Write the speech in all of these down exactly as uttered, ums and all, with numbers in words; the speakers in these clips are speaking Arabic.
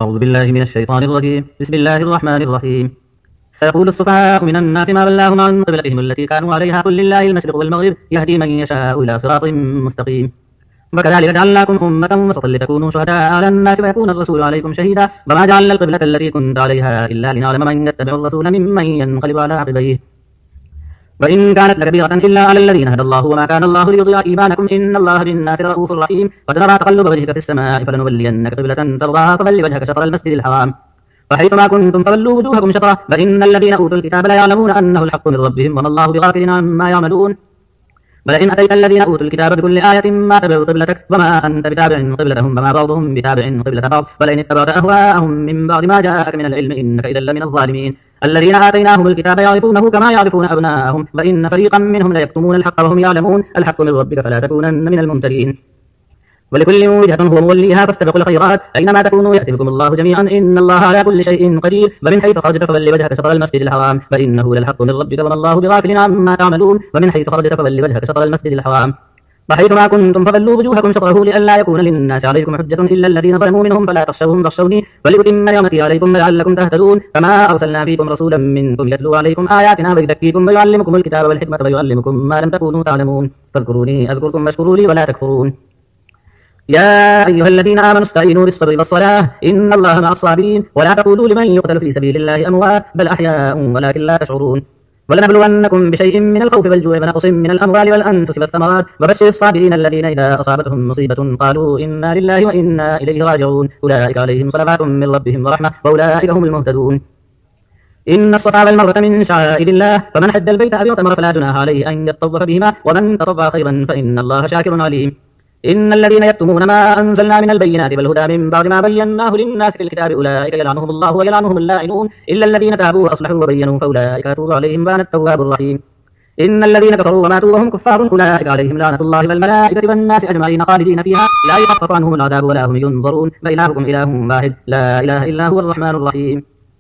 أعوذ بالله من الشيطان الرجيم. بسم الله الرحمن الرحيم. سيقول السفهاء من الناس ما ولاهم عن قبلتهم التي كانوا عليها قل لله المشرق والمغرب يهدي من يشاء إلى صراط مستقيم. وكذلك جعلناكم أمة وسطا لتكونوا شهداء على الناس ويكون الرسول عليكم شهيدا وما جعلنا القبلة التي كنت عليها إلا لنعلم من يتبع الرسول ممن ينقلب على عقبيه وإن كانت لكبيرة إلا على الذين هدى الله وما كان الله ليضيع إيمانكم إن الله بالناس رؤوف رحيم. قد نرى تقلب وجهك في السماء فلنولينك قبلة ترضاها فول وجهك شطر المسجد الحرام فحيثما كنتم فولوا وجوهكم شطره فإن الذين أوتوا الكتاب ليعلمون أنه الحق من ربهم وما الله بغافل عما يعملون. ولئن أتيت الذين أوتوا الكتاب بكل آية ما تبعوا قبلتك وما أنت بتابع قبلتهم وما بعضهم بتابع قبلة بعض ولئن اتبعت أهواءهم من بعد ما جاءك من العلم إنك إذا لمن الظالمين. الذين آتيناهم الكتاب يعرفونه كما يعرفون أبناءهم وإن فريقا منهم ليكتمون الحق وهم يعلمون الحق من ربك فلا تكونن من الممترين. ولكل وجهة هو موليها فاستبقوا الخيرات أينما تكونوا يأتي بكم الله جميعا إن الله على كل شيء قدير. ومن حيث خرجت فول وجهك شطر المسجد الحرام فإنه للحق من ربك وما الله بغافل عما تعملون. ومن حيث خرجت فول وجهك شطر المسجد الحرام وحيثما كنتم فولوا وجوهكم شطره لئلا يكون للناس عليكم حجة إلا الذين ظلموا منهم فلا تخشوهم واخشوني ولأتم نعمتي عليكم لعلكم تهتدون. كما أرسلنا فيكم رسولا منكم يتلو عليكم آياتنا ويزكيكم ويعلمكم الكتاب والحكمة ويعلمكم ما لم تكونوا تعلمون فاذكروني أذكركم واشكروا لي ولا تكفرون. يا أيها الذين آمنوا استعينوا بالصبر والصلاة إن الله مع الصابرين ولا تقولوا لمن يقتل في سبيل الله أموات بل أحياء ولكن لا تشعرون. ولنبلونكم بشيء من الخوف والجوع ونقص من الأموال والأنفس والثمرات وبشر الصابرين الذين إذا أصابتهم مصيبة قالوا إنا لله وإنا إليه راجعون أولئك عليهم صلوات من ربهم ورحمة وأولئك هم المهتدون. إن الصفا والمروة من شعائر الله فمن حج البيت أو اعتمر فلا جناح عليه أن يطوف بهما ومن تطوع خيرا فإن الله شاكر عليم. إن الذين يكتمون ما أنزلنا من البينات والهدى من بعد ما بيناه للناس في الكتاب أولئك يلعنهم الله ويلعنهم اللائنون إلا الذين تابوا وأصلحوا وبينوا فأولئك أتوب عليهم وأنا التواب الرحيم. إن الذين كفروا وماتوا وهم كفار أولئك عليهم لعنة الله والملائكة والناس أجمعين خالدين فيها لا يخفف عنهم العذاب ولا هم ينظرون وإلهكم إله واحد لا إله إلا هو الرحمن الرحيم.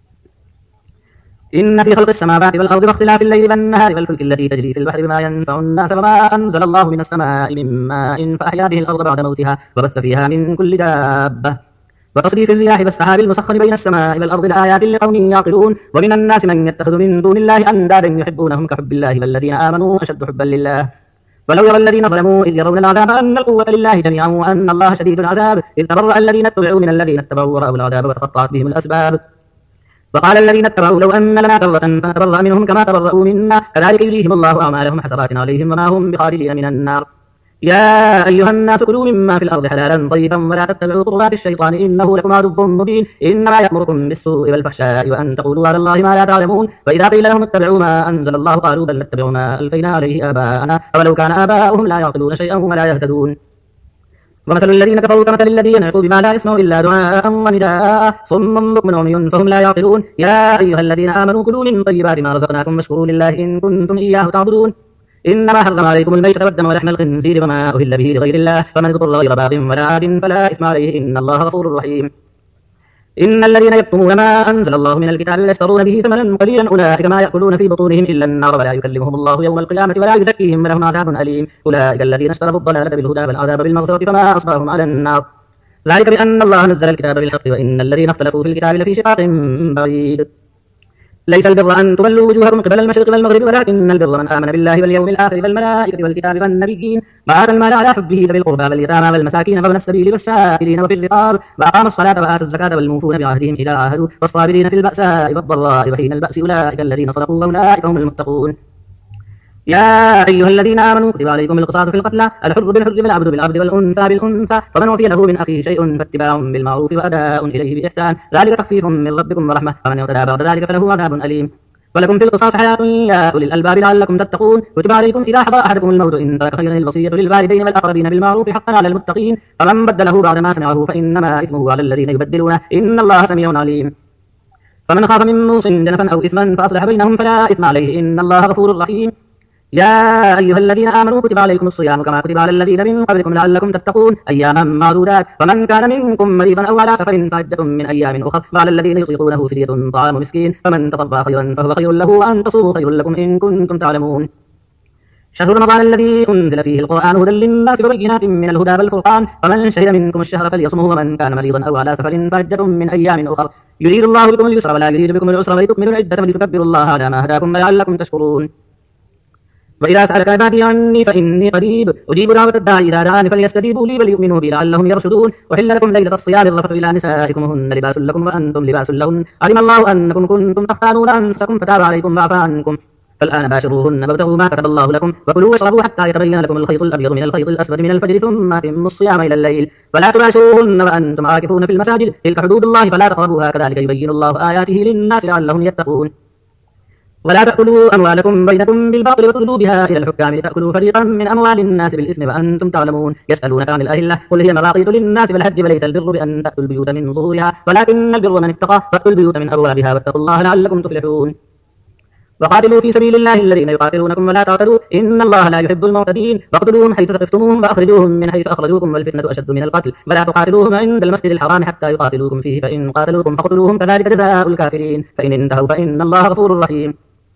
إن في خلق السماوات والأرض واختلاف الليل والنهار والفلك التي تجري في البحر بما ينفع الناس وما أنزل الله من السماء من ماء فأحيا به الأرض بعد موتها وبث فيها من كل دابة وتصريف الرياح والسحاب المسخر بين السماء والأرض لآيات لقوم يعقلون. ومن الناس من يتخذ من دون الله أندادا يحبونهم كحب الله والذين آمنوا أشد حبا لله. ولو يرى الذين ظلموا إذ يرون العذاب أن القوة لله جميعا وأن الله شديد العذاب إذ تبرأ الذين اتبعوا من الذين اتبعوا ورأوا العذاب وتقطعت بهم الأسباب. وقال الذين اتبعوا لو أن لنا كرة فنتبرأ منهم كما تبرأوا منا كذلك يريهم الله أعمالهم حسرات عليهم وما هم بخارجين من النار. يا أيها الناس كلوا مما في الأرض حلالا طيبا ولا تتبعوا خطوات الشيطان إنه لكم عدو مبين إنما يأمركم بالسوء والفحشاء وأن تقولوا على الله ما لا تعلمون. وإذا قيل لهم اتبعوا ما أنزل الله قالوا بل نتبع ما ألفينا عليه آباءنا أولو كان آباؤهم لا يعقلون شيئا ولا يهتدون. ومثل الذين كفروا كمثل الذي ينعق بما لا يسمع إلا دعاء ونداء صم بكم عمي فهم لا يعقلون. يا أيها الذين آمنوا كلوا من طيبات ما رزقناكم واشكروا لله إن كنتم إياه تعبدون. إنما حرم عليكم الميتة والدم ولحم الخنزير وما أهل به لغير الله فمن اضطر غير باغ ولا عاد فلا إثم عليه إن الله غفور رحيم. إن الذين يكتمون ما أنزل الله من الكتاب يشترون به ثمنا قليلا أولئك ما يأكلون في بطونهم إلا النار ولا يكلمهم الله يوم القيامة ولا يزكيهم ولهم عذاب أليم. أولئك الذين اشتروا الضلالة بالهدى والعذاب بالمغفرة فما أصبرهم على النار ذلك بأن الله نزل الكتاب بالحق وإن الذين اختلفوا في الكتاب لفي شقاق بعيد. ليس البر أن تولوا وجوهكم قبل المشرق والمغرب ولكن البر من آمن بالله واليوم الآخر والملائكة والكتاب والنبيين وآتى المال على حبه ذوي القربى واليتامى والمساكين وابن السبيل والسائلين وفي الرقاب وأقاموا الصلاة وآتوا الزكاة والموفون بعهدهم إذا عاهدوا والصابرين في البأساء والضراء وحين البأس أولئك الذين صدقوا وأولئك هم المتقون. يا أيها الذين آمنوا كتب عليكم القصاص في القتلى الحر بالحر والعبد بالعبد والأنثى بالأنثى فمن وفي له من أخيه شيء فاتباع بالمعروف وأداء إليه بإحسان ذلك تخفيف من ربكم ورحمة فمن اعتدى بعد ذلك فله عذاب أليم. ولكم في القصاص حياة يا أولي الألباب لعلكم تتقون. كتب عليكم إذا حضر أحدكم الموت إن ترك خيرا الوصية للوالدين والأقربين بالمعروف حقا على المتقين فمن بدله بعد ما سمعه فإنما إثمه على الذين يبدلونه إن الله سميع عليم. فمن خاف من موص جنفا أو إثما فأصلح بينهم فلا إثم عليه إن الله غفور رحيم. يا أيها الذين آمنوا كتب عليكم الصيام كما كتب على الذين من قبلكم لعلكم تتقون أياما معدودات فمن كان منكم مريضا أو على سفر فعدة من أيام أخر وعلى الذين يطيقونه فدية طعام مسكين فمن تطوع خيرا فهو خير له وأن تصوموا خير لكم إن كنتم تعلمون. شهر رمضان الذي أنزل فيه القرآن هدى للناس وبينات من الهدى والفرقان فمن شهد منكم الشهر فليصمه ومن كان مريضا أو على سفر فعدة من أيام أخر يريد الله بكم اليسر ولا يريد بكم العسر ولتكملوا العدة ولتكبروا الله على ما هداكم ولعلكم تشكرون. وإذا سألك عبادي عني فإني قريب أجيب دعوة الداعي إذا دعاني فليستجيبوا لي وليؤمنوا بي لعلهم يرشدون. وحل لكم ليلة الصيام الرفث إلى نسائكم هن لباس لكم وأنتم لباس لهن علم الله أنكم كنتم تختانون أنفسكم فتاب عليكم وعفى عنكم فالآن باشروهن وابتغوا ما كتب الله لكم وكلوا واشربوا حتى يتبين لكم الخيط الأبيض من الخيط الأسود من الفجر ثم أتموا الصيام إلى الليل ولا تباشروهن وأنتم عاكفون في المساجد تلك حدود الله فلا تقربوها كذلك يبين الله آياته للناس لعلهم يتقون. ولا تأكلوا أموالكم بينكم بالباطل وتدلوا بها إلى الحكام لتأكلوا فريقا من أموال الناس بالإثم وأنتم تعلمون. يسألونك عن الأهلة قل هي مواقيت للناس بالحج وليس البر بأن تأتوا البيوت من ظهورها ولكن البر من اتقى فأتوا البيوت من أبوابها واتقوا الله لعلكم تفلحون. وقاتلوا في سبيل الله الذين يقاتلونكم ولا تعتدوا إن الله لا يحب المعتدين واقتلوهم حيث ثقفتموهم وأخرجوهم من حيث أخرجوكم والفتنة أشد من القتل ولا تقاتلوهم عند المسجد الحرام حتى يقاتلوكم فيه فإن قاتلوكم فاقتلوهم كذلك جزاء الكافرين فإن انتهوا فإن الله غفور رحيم.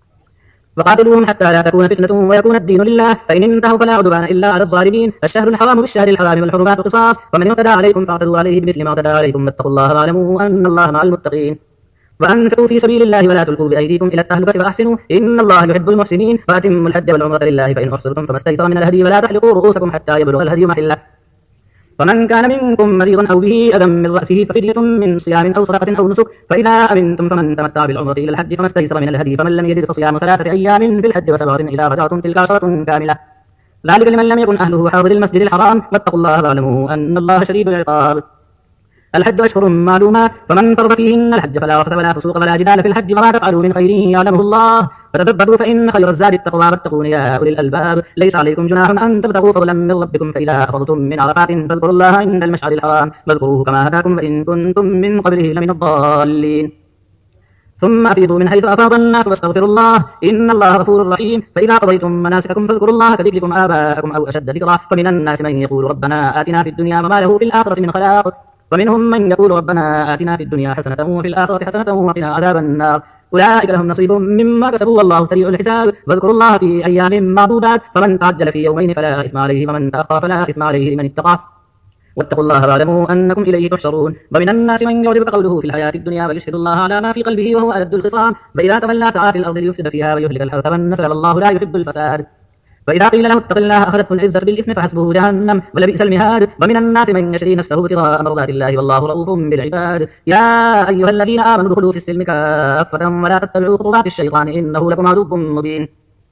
وقاتلوهم حتى لا تكون فتنة ويكون الدين لله فإن انتهوا فلا عدوان إلا على الظالمين. الشهر الحرام بالشهر الحرام والحرمات قصاص فمن اعتدى عليكم فاعتدوا عليه بمثل ما اعتدى عليكم واتقوا الله واعلموا أن الله مع المتقين. وأنفقوا في سبيل الله ولا تلقوا بأيديكم إلى التهلكة وأحسنوا إن الله يحب المحسنين. وأتموا الحج والعمرة لله فإن أحصرتم فما استيسر من الهدي ولا تحلقوا رؤوسكم حتى يبلغ الهدي محله. فمن كان منكم مريضا أو به أذى من رأسه ففدية من صيام أو صدقة أو نسك فإذا أمنتم فمن تمتع بالعمرة إلى الحج فما استيسر من الهدي فمن لم يجد فصيام ثلاثة أيام في الحج وسبعة إذا رجعتم تلك عشرة كاملة ذلك لمن لم يكن أهله حاضر المسجد الحرام واتقوا الله واعلموا أن الله شديد العقاب. الحج أشهر معلومات فمن فرض فيهن الحج فلا رفث ولا فسوق ولا جدال في الحج وما تفعلوا من خير يعلمه الله فتزبدوا فإن خير الزاد التقوى واتقون يا أولي الألباب. ليس عليكم جناح أن تبتغوا فضلا من ربكم فإذا أفضتم من عرفات فاذكروا الله عند المشعر الحرام واذكروه كما هداكم وإن كنتم من قبله لمن الضالين. ثم أفيضوا من حيث أفاض الناس واستغفروا الله إن الله غفور رحيم. فإذا قضيتم مناسككم فاذكروا الله كذكركم آباءكم أو أشد ذكرا فمن الناس من يقول ربنا آتنا في الدنيا وما له في الآخرة من خلاق ومنهم من يقول ربنا آتنا في الدنيا حسنة وفي الآخرة حسنة وقنا عذاب النار أولئك لهم نصيب مما كسبوا والله سريع الحساب. واذكروا الله في أيام معدودات فمن تعجل في يومين فلا إثم عليه ومن تأخر فلا إثم عليه لمن اتقى واتقوا الله واعلموا أنكم إليه تحشرون. ومن الناس من يعجبك قوله في الحياة الدنيا ويشهد الله على ما في قلبه وهو ألد الخصام فإذا تولى سعى في الأرض ليفسد فيها ويهلك الحرث والنسل والله لا يحب الفساد. وإذا قيل له اتق الله أخذته العزة بالإثم فحسبه جهنم ولبئس المهاد. ومن الناس من يشري نفسه ابتغاء مرضات الله والله رؤوف بالعباد. يا أيها الذين آمنوا ادخلوا في السلم كافة ولا تتبعوا خطوات الشيطان إنه لكم عدو مبين.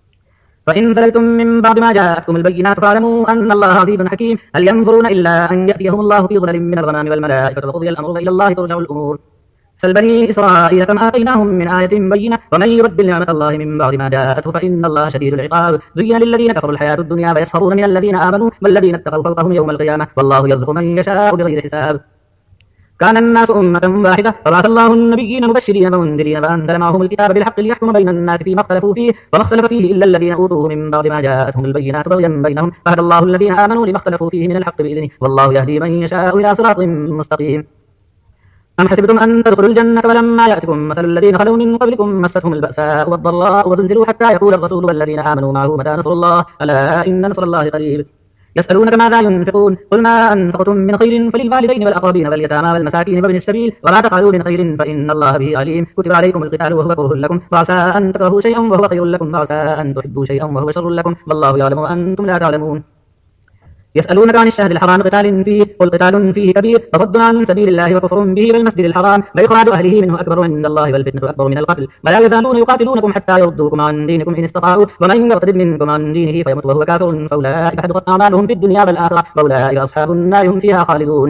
فإن زللتم من بعد ما جاءتكم البينات فاعلموا أن الله عزيز حكيم. هل ينظرون إلا أن يأتيهم الله في ظلل من الغمام والملائكة وقضي الأمر وإلى الله ترجع الأمور. سل بني إسرائيل كم آتيناهم من آية بينة ومن يبدل نعمة الله من بعد ما جاءته فإن الله شديد العقاب. زين للذين كفروا الحياة الدنيا ويسخرون من الذين آمنوا والذين اتقوا فوقهم يوم القيامة والله يرزق من يشاء بغير حساب. كان الناس أمة واحدة فبعث الله النبيين مبشرين ومنذرين وأنزل معهم الكتاب بالحق ليحكم بين الناس فيما اختلفوا فيه وما اختلف فيه إلا الذين أوتوه من بعد ما جاءتهم البينات بغيا بينهم فهدى الله الذين آمنوا لما اختلفوا فيه من الحق بإذنه والله يهدي من يشاء إلى صراط مستقيم. أم حسبتم أن تدخلوا الجنة ولما يأتكم مثل الذين خلوا من قبلكم مستهم البأساء والضراء وزلزلوا حتى يقول الرسول والذين آمنوا معه متى نصر الله ألا إن نصر الله قريب. يسألونك ماذا ينفقون قل ما أنفقتم من خير فللوالدين والأقربين واليتامى والمساكين وابن السبيل وما تفعلوا من خير فإن الله به عليم. كتب عليكم القتال وهو كره لكم وعسى أن تكرهوا شيئا وهو خير لكم وعسى أن تحبوا شيئا وهو شر لكم والله يعلم وأنتم لا تعلمون. يسألونك عن الشهر الحرام قتال فيه قل قتال فيه كبير فصد عن سبيل الله وكفر به والمسجد الحرام وإخراج أهله منه أكبر عند الله والفتنة أكبر من القتل ولا يزالون يقاتلونكم حتى يردوكم عن دينكم إن استطاعوا ومن يرتد منكم عن دينه فيمت وهو كافر فأولئك حبطت أعمالهم في الدنيا والآخرة وأولئك أصحاب النار هم فيها خالدون.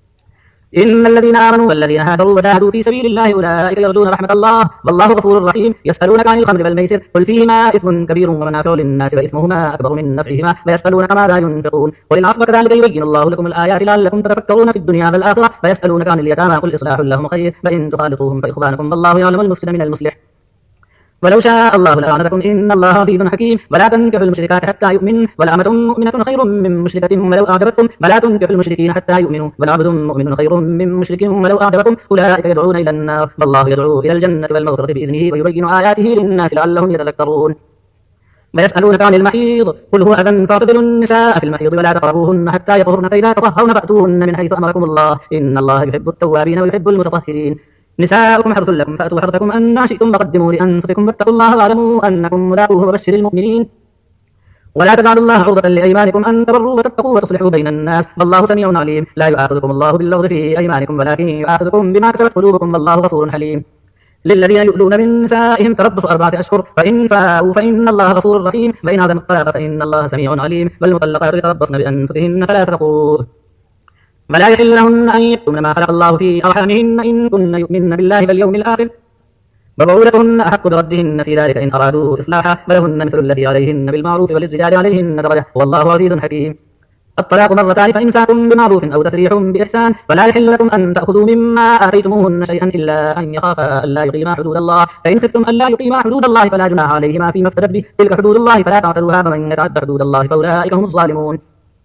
إن الذين آمنوا والذين هاجروا وجاهدوا في سبيل الله أولئك يرجون رحمة الله والله غفور رحيم. يسألونك عن الخمر والميسر قل فيهما اسم كبير ومنافع للناس وإثمهما أكبر من نفعهما ويسألونك ماذا ينفقون قل العفو كذلك يبين الله لكم الآيات لعلكم تتفكرون في الدنيا والآخرة. ويسألونك عن اليتامى قل إصلاح لهم خير فإن تخالطوهم فإخوانكم والله يعلم المفسد من المصلح ولو شاء الله لأعنتكم إن الله عزيز حكيم. ولا تنكحوا المشركات حتى يؤمن ولأمة مؤمنة خير من مشركة ولو أعجبتكم ولا تنكحوا المشركين حتى يؤمنوا ولعبد مؤمن خير من مشرك ولو أعجبكم أولئك يدعون إلى النار والله يدعو إلى الجنة والمغفرة بإذنه ويبين آياته للناس لعلهم يتذكرون. ويسألونك عن المحيض قل هو أذى فاعتزلوا النساء في المحيض ولا تقربوهن حتى يطهرن فإذا تطهرن فأتوهن من حيث أمركم الله إن الله يحب التوابين ويحب المتطهرين نساؤكم حرث لكم فأتوا حرثكم أن شئتم وقدموا لأنفسكم واتقوا الله واعلموا أنكم ملاقوه وبشر المؤمنين ولا تجعلوا الله عرضة لأيمانكم أن تبروا وتتقوا وتصلحوا بين الناس والله سميع عليم لا يؤاخذكم الله باللغو في أيمانكم ولكن يؤاخذكم بما كسبت قلوبكم والله غفور حليم للذين يؤلون من نسائهم تربص أربعة أشهر فإن فاءوا فإن الله غفور رحيم وإن عزموا الطلاق فإن الله سميع عليم والمطلقات يتربصن بأنفسهن ثلاثة قروء ولا يحل لهن أن يكتمن ما خلق الله في أرحامهن إن كن يؤمن بالله واليوم الآخر وبعولتهن أحق بردهن في ذلك إن أرادوا إصلاحا ولهن مثل الذي عليهن بالمعروف وللرجال عليهن درجة والله عزيز حكيم الطلاق مرتان فإمساك بمعروف أو تسريح بإحسان ولا يحل لكم أن تأخذوا مما آتيتموهن شيئا إلا أن يخافا ألا يقيما حدود الله فإن خفتم ألا يقيما حدود الله فلا جناح عليهما فيما افتدت به تلك حدود الله فلا تعتدوها فمن يتعد حدود الله فأولئك هم الظالمون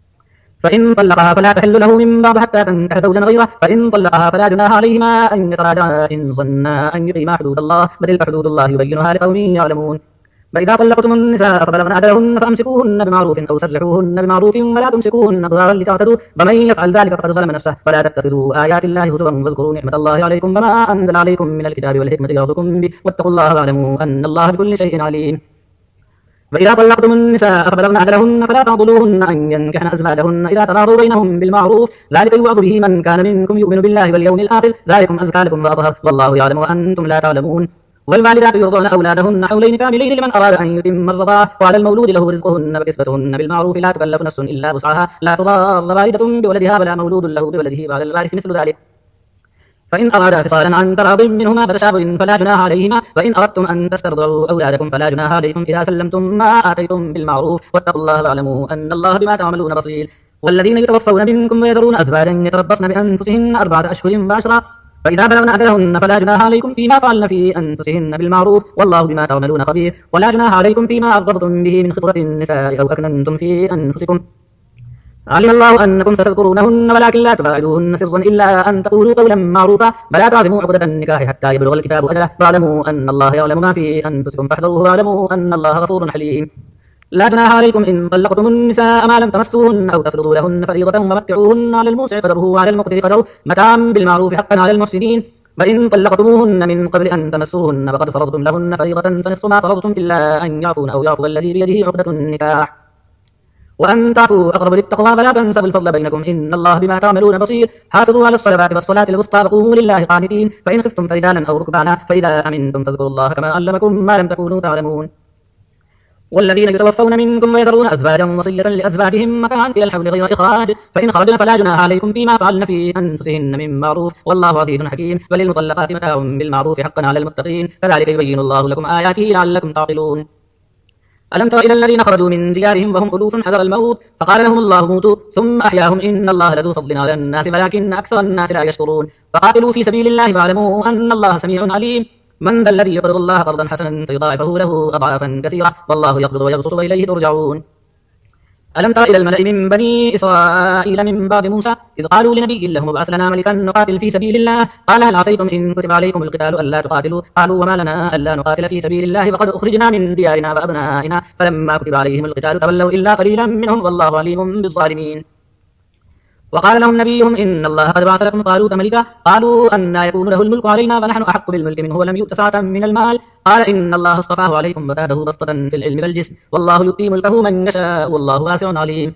فإن طلقها فلا تحل له من بعد حتى تنكح زوجا غيره فإن طلقها فلا جناح عليهما أن يتراجعا إن ظنا أن يقيما حدود الله وتلك حدود الله يبينها لقوم يعلمون فإذا طلقتم النساء فبلغن أجلهن فأمسكوهن بمعروف أو سرحوهن بمعروف ولا تمسكوهن ضرارا لتعتدوا ومن يفعل ذلك فقد ظلم نفسه فلا تتخذوا آيات الله هزوا واذكروا نعمة الله عليكم وما أنزل عليكم من الكتاب والحكمة يعظكم به واتقوا الله واعلموا أن الله بكل شيء عليم وإذا طلقتم النساء فبلغن أجلهن فلا تعضلوهن أن ينكحن أزواجهن إذا تراضوا بينهم بالمعروف ذلك يوعظ به من كان منكم يؤمن بالله واليوم الآخر ذلكم أزكى لكم وأطهر والله يعلم وأنتم لا تعلمون والوالدات يرضعن أولادهن حولين كاملين لمن أراد أن يتم الرضاعة وعلى المولود له رزقهن وكسوتهن بالمعروف لا تكلف نفس إلا وسعها لا تضار والدة بولدها ولا مولود له بولده وعلى الوارث مثل ذلك فإن أرادا فصالا عن تراض منهما فتشابه فلا جناح عليهما وإن أردتم أن تسترضعوا أولادكم فلا جناح عليكم إذا سلمتم ما آتيتم بالمعروف واتقوا الله واعلموا أن الله بما تعملون بصير والذين يتوفون منكم ويذرون أزواجا يتربصن بأنفسهن أربعة أشهر وعشرا فإذا بلغن أجلهن فلا جناح عليكم فيما فعلن في أنفسهن بالمعروف والله بما تعملون خبير ولا جناح عليكم فيما عرضتم به من خطبة النساء أو أكننتم في أنفسكم علم الله أنكم ستذكرونهن ولكن لا تواعدوهن سرا إلا أن تقولوا قولا معروفا ولا تعزموا عقدة النكاح حتى يبلغ الكتاب أجله واعلموا أن الله يعلم ما في أنفسكم فاحذروه واعلموا أن الله غفور حليم لا جناح عليكم إن طلقتم النساء ما لم تمسوهن أو تفرضوا لهن فريضة ومتعوهن على الموسع قدره وعلى المقتدر قدره متاعا بالمعروف حقا على المحسنين وإن طلقتموهن من قبل أن تمسوهن وقد فرضتم لهن فريضة فنصف ما فرضتم إلا أن يعفون أو يعفو الذي بيده عقدة النكاح وأن تعفوا أقرب للتقوى ولا تنسوا الفضل بينكم إن الله بما تعملون بصير حافظوا على الصلوات والصلاة الوسطى وقوموا لله قانتين فإن خفتم فرجالا أو ركبانا فإذا أمنتم فاذكروا الله كما علمكم ما لم تكونوا تعلمون والذين يتوفون منكم ويذرون أزواجا وصية لأزواجهم متاعا إلى الحول غير إخراج فإن خرجن فلا جناح عليكم فيما فعلن في أنفسهن من معروف والله عزيز حكيم وللمطلقات متاع بالمعروف حقا على المتقين كذلك يبين الله لكم آياته لعلكم تعقلون ألم تر إلى الذين خرجوا من ديارهم وهم ألوف حذر الموت فقال لهم الله موتوا ثم أحياهم إن الله لذو فضل على الناس ولكن أكثر الناس لا يشكرون فقاتلوا في سبيل الله واعلموا أن الله سميع عليم من ذا الذي يقرض الله قرضا حسنا فيضاعفه له أضعافا كثيرة والله يقبض ويبسط وإليه ترجعون ألم تر إلى الملأ من بني إسرائيل من بعد موسى إذ قالوا لنبي لهم ابعث لنا ملكا نقاتل في سبيل الله قال هل عصيتم إن كتب عليكم القتال ألا تقاتلوا قالوا وما لنا ألا نقاتل في سبيل الله وقد أخرجنا من ديارنا وأبنائنا فلما كتب عليهم القتال تولوا إلا قليلا منهم والله عليم بالظالمين وقال لهم نبيهم إن الله قد بعث لكم طالوت ملكا قالوا أن يكون له الملك علينا ونحن أحق بالملك منه ولم يؤت سعة من المال قال إن الله اصطفاه عليكم وزاده بسطة في العلم والجسم والله يؤتي ملكه من يشاء والله واسع عليم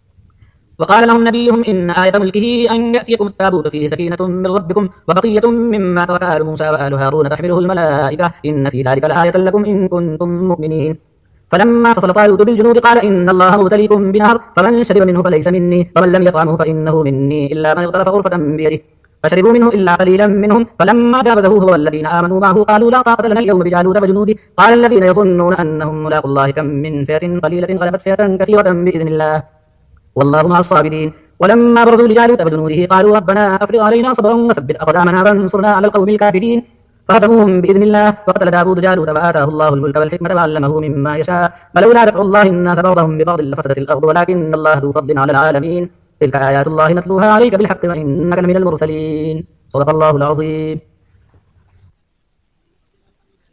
وقال لهم نبيهم إن آية ملكه أن يأتيكم التابوت فيه سكينة من ربكم وبقية مما ترك آل موسى وآل هارون تحمله الملائكة إن في ذلك لآية لكم إن كنتم مؤمنين فلما فصل طالوت بالجنود قال إن الله مبتليكم بنهر فمن شرب منه فليس مني ومن لم يطعمه فإنه مني إلا من اغترف غرفة بيده فشربوا منه إلا قليلا منهم فلما جاوزه هو والذين آمنوا معه قالوا لا طاقة لنا اليوم بجالوت وجنوده قال الذين يظنون أنهم ملاقوا الله كم من فئة قليلة غلبت فئة كثيرة بإذن الله والله مع الصابرين ولما برزوا لجالوت وجنوده قالوا ربنا أفرغ علينا صبرا وثبت أقدامنا وانصرنا على القوم الكافرين فهزموهم بإذن الله وقتل داود جالوت وآتاه الله الملك والحكمة وعلمه مما يشاء ولولا دفع الله الناس بعضهم ببعض لفسدت الأرض ولكن الله ذو فضل على العالمين تلك آيات الله نتلوها عليك بالحق وإنك لمن المرسلين صدق الله العظيم.